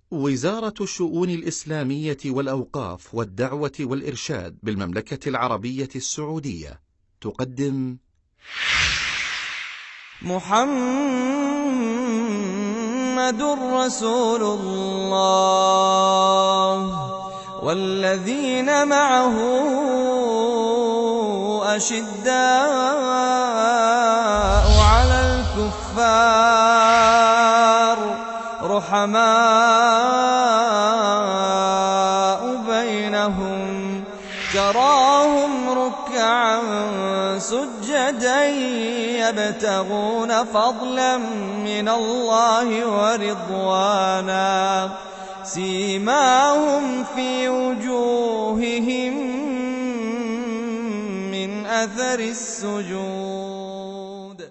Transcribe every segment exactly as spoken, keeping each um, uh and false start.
وزارة الشؤون الإسلامية والأوقاف والدعوة والإرشاد بالمملكة العربية السعودية تقدم محمد رسول الله والذين معه أشداء على الكفار رحماء بينهم تراهم ركعا سجدا يبتغون فضلا من الله ورضوانا سيماهم في وجوههم من أثر السجود.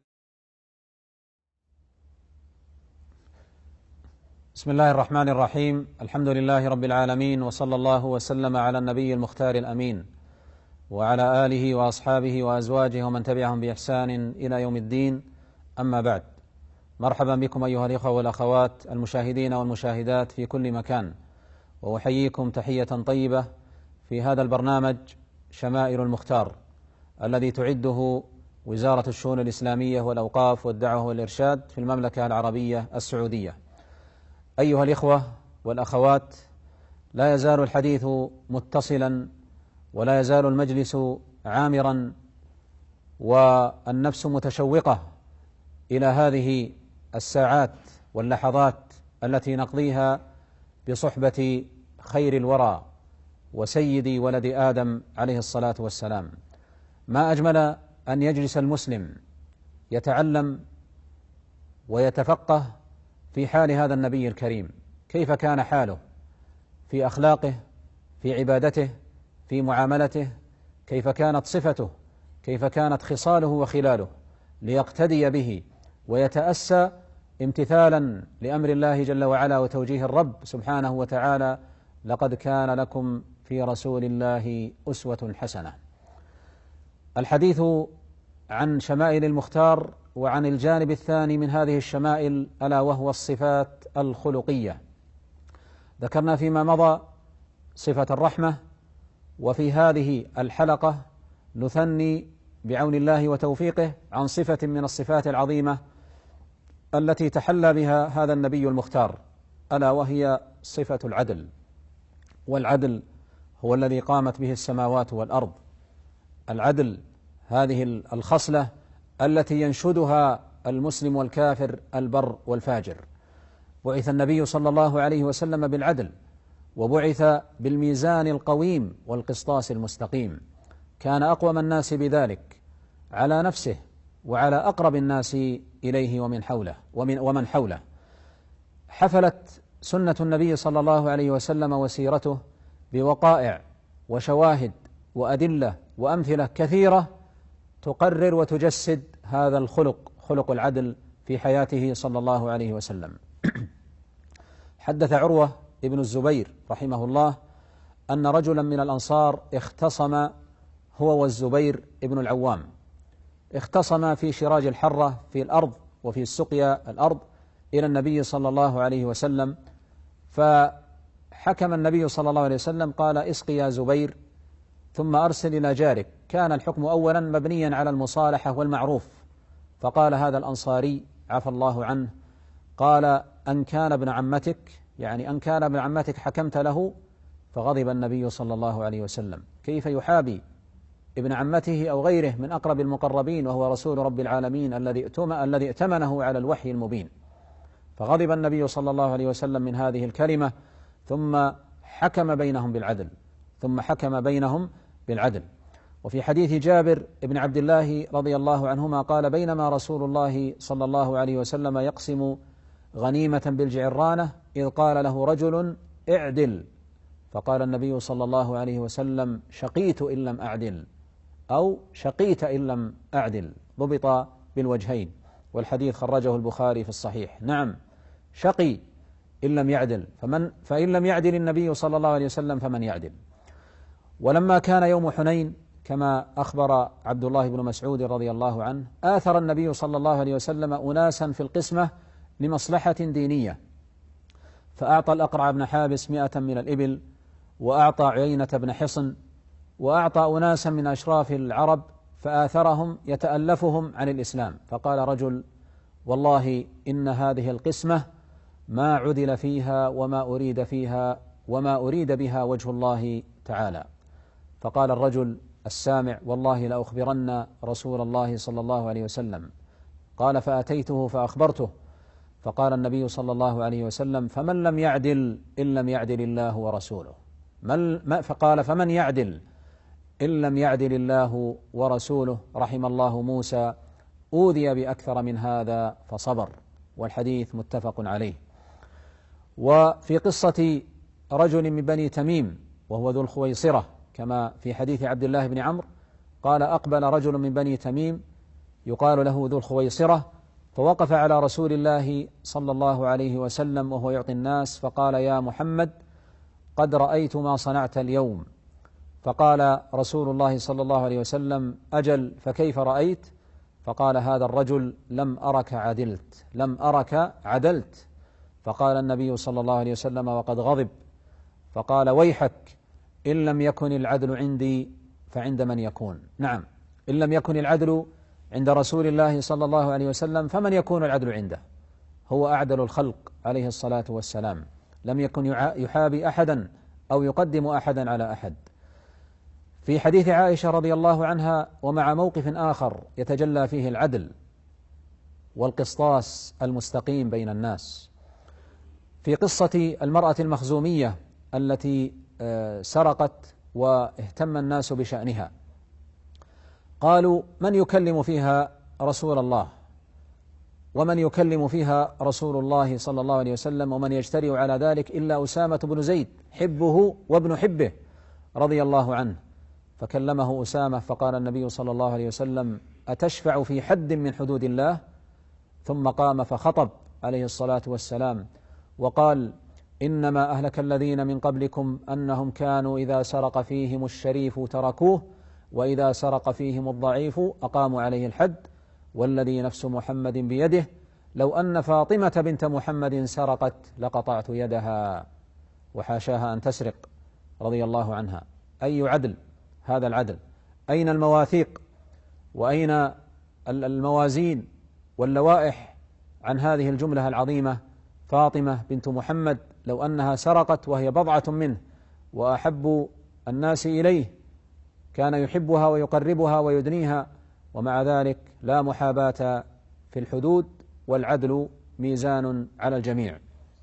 بسم الله الرحمن الرحيم. الحمد لله رب العالمين، وصلى الله وسلم على النبي المختار الأمين وعلى آله وأصحابه وأزواجه ومن تبعهم بإحسان إلى يوم الدين. أما بعد، مرحبا بكم أيها الإخوة والأخوات المشاهدين والمشاهدات في كل مكان، وأحييكم تحية طيبة في هذا البرنامج شمائل المختار الذي تعده وزارة الشؤون الإسلامية والأوقاف والدعوة والإرشاد في المملكة العربية السعودية. أيها الإخوة والأخوات، لا يزال الحديث متصلا ولا يزال المجلس عامرا والنفس متشوقة إلى هذه الساعات واللحظات التي نقضيها بصحبة خير الورى وسيد ولد آدم عليه الصلاة والسلام. ما أجمل أن يجلس المسلم يتعلم ويتفقه في حال هذا النبي الكريم، كيف كان حاله في أخلاقه، في عبادته، في معاملته، كيف كانت صفته، كيف كانت خصاله وخلاله، ليقتدي به ويتأسى امتثالا لأمر الله جل وعلا وتوجيه الرب سبحانه وتعالى: لقد كان لكم في رسول الله أسوة حسنة. الحديث عن شمائل المختار وعن الجانب الثاني من هذه الشمائل ألا وهو الصفات الخلقية. ذكرنا فيما مضى صفة الرحمة، وفي هذه الحلقة نثني بعون الله وتوفيقه عن صفة من الصفات العظيمة التي تحلى بها هذا النبي المختار، ألا وهي صفة العدل. والعدل هو الذي قامت به السماوات والأرض. العدل هذه الخصلة التي ينشدها المسلم والكافر، البر والفاجر. بعث النبي صلى الله عليه وسلم بالعدل، وبعث بالميزان القويم والقسطاس المستقيم. كان أقوم الناس بذلك على نفسه وعلى أقرب الناس إليه ومن حوله ومن ومن حوله. حفلت سنة النبي صلى الله عليه وسلم وسيرته بوقائع وشواهد وأدلة وأمثلة كثيرة تقرر وتجسد هذا الخلق، خلق العدل، في حياته صلى الله عليه وسلم. حدث عروة ابن الزبير رحمه الله أن رجلا من الأنصار اختصم هو والزبير ابن العوام، اختصم في شراج الحرة في الأرض وفي سقيا الأرض إلى النبي صلى الله عليه وسلم، فحكم النبي صلى الله عليه وسلم قال: اسقي يا زبير ثم أرسل إلى جارك. كان الحكم أولا مبنيا على المصالحة والمعروف، فقال هذا الأنصاري عفى الله عنه، قال: أن كان ابن عمتك، يعني أن كان ابن عمتك حكمت له. فغضب النبي صلى الله عليه وسلم: كيف يحابي ابن عمته أو غيره من أقرب المقربين وهو رسول رب العالمين الذي الذي ائتمنه على الوحي المبين. فغضب النبي صلى الله عليه وسلم من هذه الكلمة، ثم حكم بينهم بالعدل ثم حكم بينهم بالعدل. وفي حديث جابر بن عبد الله رضي الله عنهما قال: بينما رسول الله صلى الله عليه وسلم يقسم غنيمة بالجعرانة إذ قال له رجل: اعدل. فقال النبي صلى الله عليه وسلم: شقيت إن لم أعدل، أو شقيت إن لم أعدل، ضبط بالوجهين، والحديث خرجه البخاري في الصحيح. نعم، شقي إن لم يعدل، فمن فإن لم يعدل النبي صلى الله عليه وسلم فمن يعدل. ولما كان يوم حنين كما أخبر عبد الله بن مسعود رضي الله عنه، آثر النبي صلى الله عليه وسلم أناسا في القسمة لمصلحة دينية، فأعطى الأقرع بن حابس مئة من الإبل، وأعطى عيينة بن حصن، وأعطى أناسا من أشراف العرب، فآثرهم يتألفهم عن الإسلام. فقال رجل: والله إن هذه القسمة ما عدل فيها وما أريد فيها وما أريد بها وجه الله تعالى. فقال الرجل السامع: والله لأخبرن رسول الله صلى الله عليه وسلم. قال: فأتيته فأخبرته، فقال النبي صلى الله عليه وسلم: فمن لم يعدل إن لم يعدل الله ورسوله. من فقال: فمن يعدل إن لم يعدل الله ورسوله. رحم الله موسى أوذي بأكثر من هذا فصبر. والحديث متفق عليه. وفي قصة رجل من بني تميم وهو ذو الخويصرة كما في حديث عبد الله بن عمرو، قال: أقبل رجل من بني تميم يقال له ذو الخويصرة، فوقف على رسول الله صلى الله عليه وسلم وهو يعطي الناس، فقال: يا محمد قد رأيت ما صنعت اليوم. فقال رسول الله صلى الله عليه وسلم: أجل، فكيف رأيت؟ فقال هذا الرجل: لم أرك عدلت لم أرك عدلت. فقال النبي صلى الله عليه وسلم وقد غضب، فقال: ويحك، إن لم يكن العدل عندي فعند من يكون؟ نعم، إن لم يكن العدل عند رسول الله صلى الله عليه وسلم فمن يكون العدل عنده؟ هو أعدل الخلق عليه الصلاة والسلام، لم يكن يحابي أحدا أو يقدم أحدا على أحد. في حديث عائشة رضي الله عنها: ومع موقف آخر يتجلى فيه العدل والقسطاس المستقيم بين الناس، في قصة المرأة المخزومية التي سرقت واهتم الناس بشأنها. قالوا: من يكلم فيها رسول الله؟ ومن يكلم فيها رسول الله صلى الله عليه وسلم ومن يجترئ على ذلك إلا أسامة بن زيد حبه وابن حبه رضي الله عنه. فكلمه أسامة، فقال النبي صلى الله عليه وسلم: أتشفع في حد من حدود الله؟ ثم قام فخطب عليه الصلاة والسلام وقال: إنما أهلك الذين من قبلكم أنهم كانوا إذا سرق فيهم الشريف تركوه، وإذا سرق فيهم الضعيف أقاموا عليه الحد، والذي نفس محمد بيده لو أن فاطمة بنت محمد سرقت لقطعت يدها، وحاشاها أن تسرق رضي الله عنها. أي عدل هذا العدل؟ أين المواثيق وأين الموازين واللوائح عن هذه الجملة العظيمة؟ فاطمة بنت محمد لو أنها سرقت وهي بضعة منه وأحب الناس إليه كان يحبها ويقربها ويدنيها، ومع ذلك لا محاباة في الحدود، والعدل ميزان على الجميع.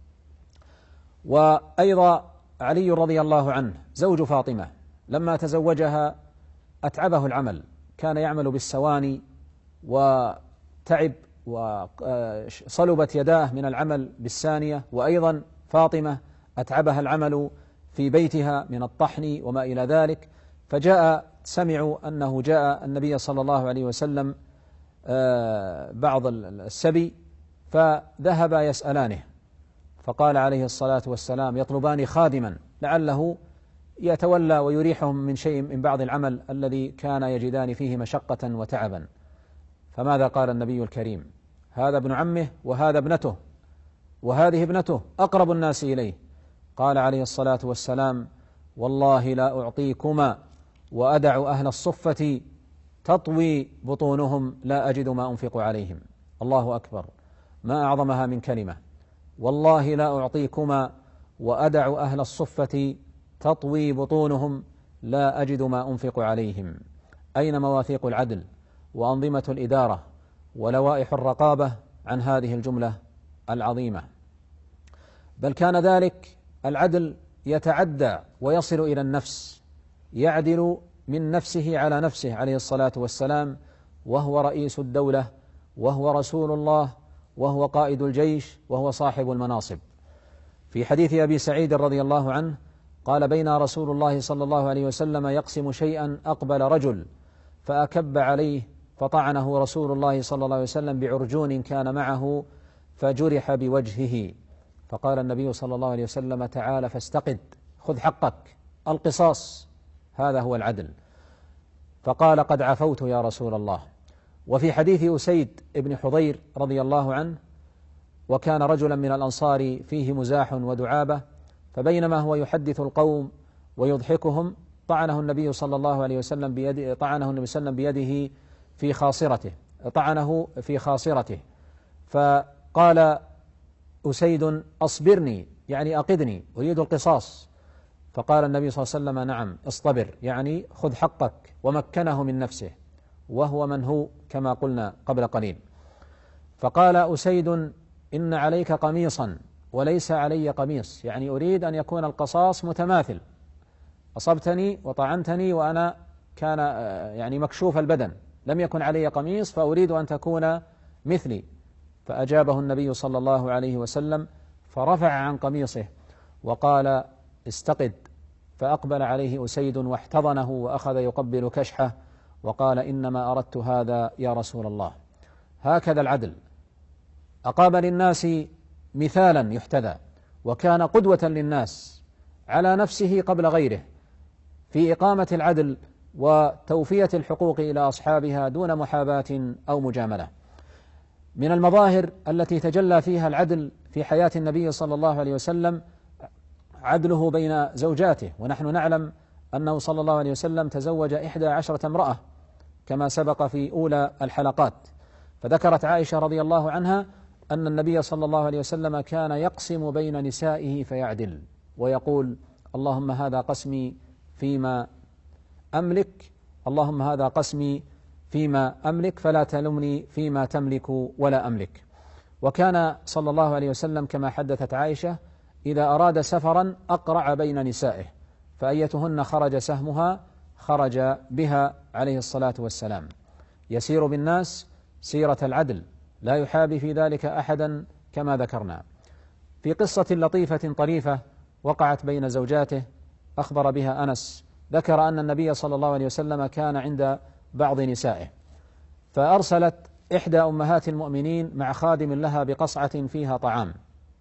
وأيضا علي رضي الله عنه زوج فاطمة لما تزوجها أتعبه العمل، كان يعمل بالسواني وتعب وصلبت يداه من العمل بالسانية، وأيضا فاطمة أتعبها العمل في بيتها من الطحن وما إلى ذلك. فجاء سمعوا أنه جاء النبي صلى الله عليه وسلم بعض السبي، فذهب يسألانه، فقال عليه الصلاة والسلام: يطلبان خادما لعله يتولى ويريحهم من شيء من بعض العمل الذي كان يجدان فيه مشقة وتعبا. فماذا قال النبي الكريم؟ هذا ابن عمه وهذا ابنته وهذه ابنته أقرب الناس إليه. قال عليه الصلاة والسلام: والله لا أعطيكما وأدع أهل الصفة تطوي بطونهم لا أجد ما أنفق عليهم. الله أكبر، ما أعظمها من كلمة. والله لا أعطيكما وأدع أهل الصفة تطوي بطونهم لا أجد ما أنفق عليهم. أين مواثيق العدل وأنظمة الإدارة ولوائح الرقابة عن هذه الجملة العظيمة؟ بل كان ذلك العدل يتعدى ويصل إلى النفس، يعدل من نفسه على نفسه عليه الصلاة والسلام، وهو رئيس الدولة وهو رسول الله وهو قائد الجيش وهو صاحب المناصب. في حديث أبي سعيد رضي الله عنه قال: بين رسول الله صلى الله عليه وسلم يقسم شيئا أقبل رجل فأكب عليه فطعنه رسول الله صلى الله عليه وسلم بعرجون كان معه فجرح بوجهه، فقال النبي صلى الله عليه وسلم: تعال فاستقد، خذ حقك، القصاص، هذا هو العدل. فقال: قد عفوت يا رسول الله. وفي حديث أسيد بن حضير رضي الله عنه: وكان رجلا من الأنصار فيه مزاح ودعابة، فبينما هو يحدث القوم ويضحكهم طعنه النبي صلى الله عليه وسلم بيده طعنه النبي صلى الله عليه وسلم بيده في خاصرته طعنه في خاصرته فقال أسيد أصبرني، يعني أقدني، أريد القصاص. فقال النبي صلى الله عليه وسلم نعم اصطبر، يعني خذ حقك، ومكنه من نفسه، وهو من هو كما قلنا قبل قليل. فقال أسيد إن عليك قميصا وليس علي قميص، يعني أريد أن يكون القصاص متماثل، أصبتني وطعنتني وأنا كان يعني مكشوف البدن، لم يكن علي قميص، فأريد أن تكون مثلي. فأجابه النبي صلى الله عليه وسلم فرفع عن قميصه وقال استقد، فأقبل عليه أسيد واحتضنه وأخذ يقبل كشحه وقال إنما أردت هذا يا رسول الله. هكذا العدل، أقام للناس مثالا يحتذى، وكان قدوة للناس على نفسه قبل غيره في إقامة العدل وتوفية الحقوق إلى أصحابها دون محاباة أو مجاملة. من المظاهر التي تجلى فيها العدل في حياة النبي صلى الله عليه وسلم عدله بين زوجاته، ونحن نعلم أنه صلى الله عليه وسلم تزوج إحدى عشرة امرأة كما سبق في أولى الحلقات. فذكرت عائشة رضي الله عنها أن النبي صلى الله عليه وسلم كان يقسم بين نسائه فيعدل ويقول اللهم هذا قسمي فيما أملك اللهم هذا قسمي فيما أملك فلا تلمني فيما تملك ولا أملك. وكان صلى الله عليه وسلم كما حدثت عائشة إذا أراد سفرا أقرع بين نسائه، فأيتهن خرج سهمها خرج بها عليه الصلاة والسلام. يسير بالناس سيرة العدل، لا يحابي في ذلك أحدا كما ذكرنا. في قصة لطيفة طريفة وقعت بين زوجاته أخبر بها أنس، ذكر أن النبي صلى الله عليه وسلم كان عند بعض نسائه، فأرسلت إحدى أمهات المؤمنين مع خادم لها بقصعة فيها طعام،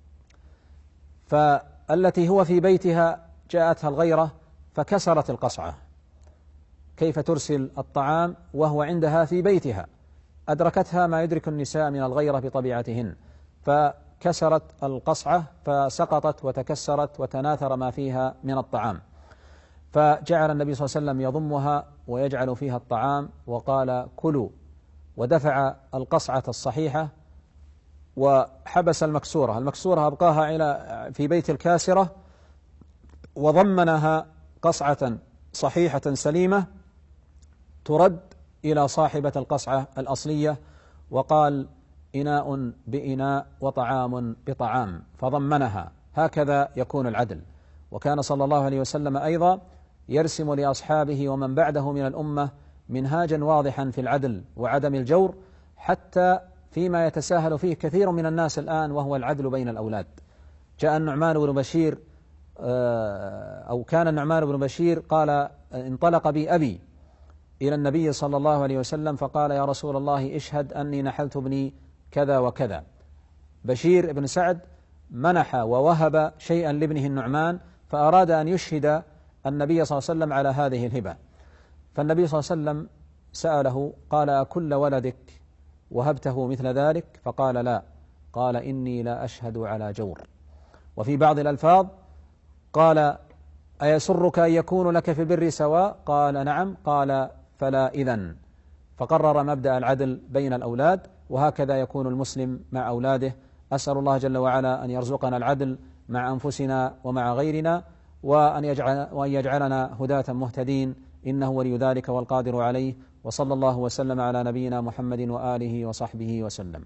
فالتي هو في بيتها جاءتها الغيرة فكسرت القصعة. كيف ترسل الطعام وهو عندها في بيتها؟ أدركتها ما يدرك النساء من الغيرة بطبيعتهن، فكسرت القصعة فسقطت وتكسرت وتناثر ما فيها من الطعام. فجعل النبي صلى الله عليه وسلم يضمها ويجعل فيها الطعام وقال كلوا، ودفع القصعة الصحيحة وحبس المكسورة المكسورة أبقاها إلى في بيت الكاسرة، وضمنها قصعة صحيحة سليمة ترد إلى صاحبة القصعة الأصلية، وقال إناء بإناء وطعام بطعام، فضمنها. هكذا يكون العدل. وكان صلى الله عليه وسلم أيضا يرسم لأصحابه ومن بعده من الأمة منهاجا واضحا في العدل وعدم الجور، حتى فيما يتساهل فيه كثير من الناس الآن، وهو العدل بين الأولاد. جاء النعمان بن بشير أو كان النعمان بن بشير قال انطلق بي أبي إلى النبي صلى الله عليه وسلم فقال يا رسول الله اشهد أني نحلت ابني كذا وكذا. بشير بن سعد منح ووهب شيئا لابنه النعمان، فأراد أن يشهد النبي صلى الله عليه وسلم على هذه الهبة، فالنبي صلى الله عليه وسلم سأله قال أكل ولدك وهبته مثل ذلك؟ فقال لا، قال إني لا أشهد على جور. وفي بعض الألفاظ قال أيسرك أن يكون لك في البر سواء؟ قال نعم، قال فلا إذن. فقرر مبدأ العدل بين الأولاد، وهكذا يكون المسلم مع أولاده. أسأل الله جل وعلا أن يرزقنا العدل مع أنفسنا ومع غيرنا، وأن يجعل وأن يجعلنا هداة مهتدين، إنه ولي ذلك والقادر عليه. وصلى الله وسلم على نبينا محمد وآله وصحبه وسلم.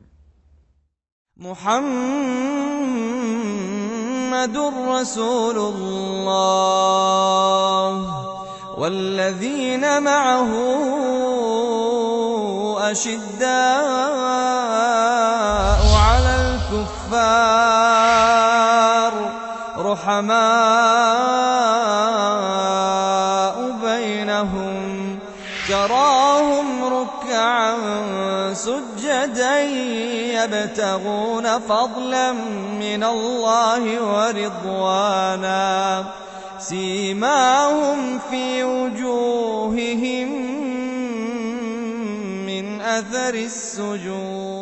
محمد رسول الله والذين معه أشداء على الكفار رحماء بينهم تراهم ركعا سجدا يبتغون فضلا من الله ورضوانا سيماهم في وجوههم من أثر السجود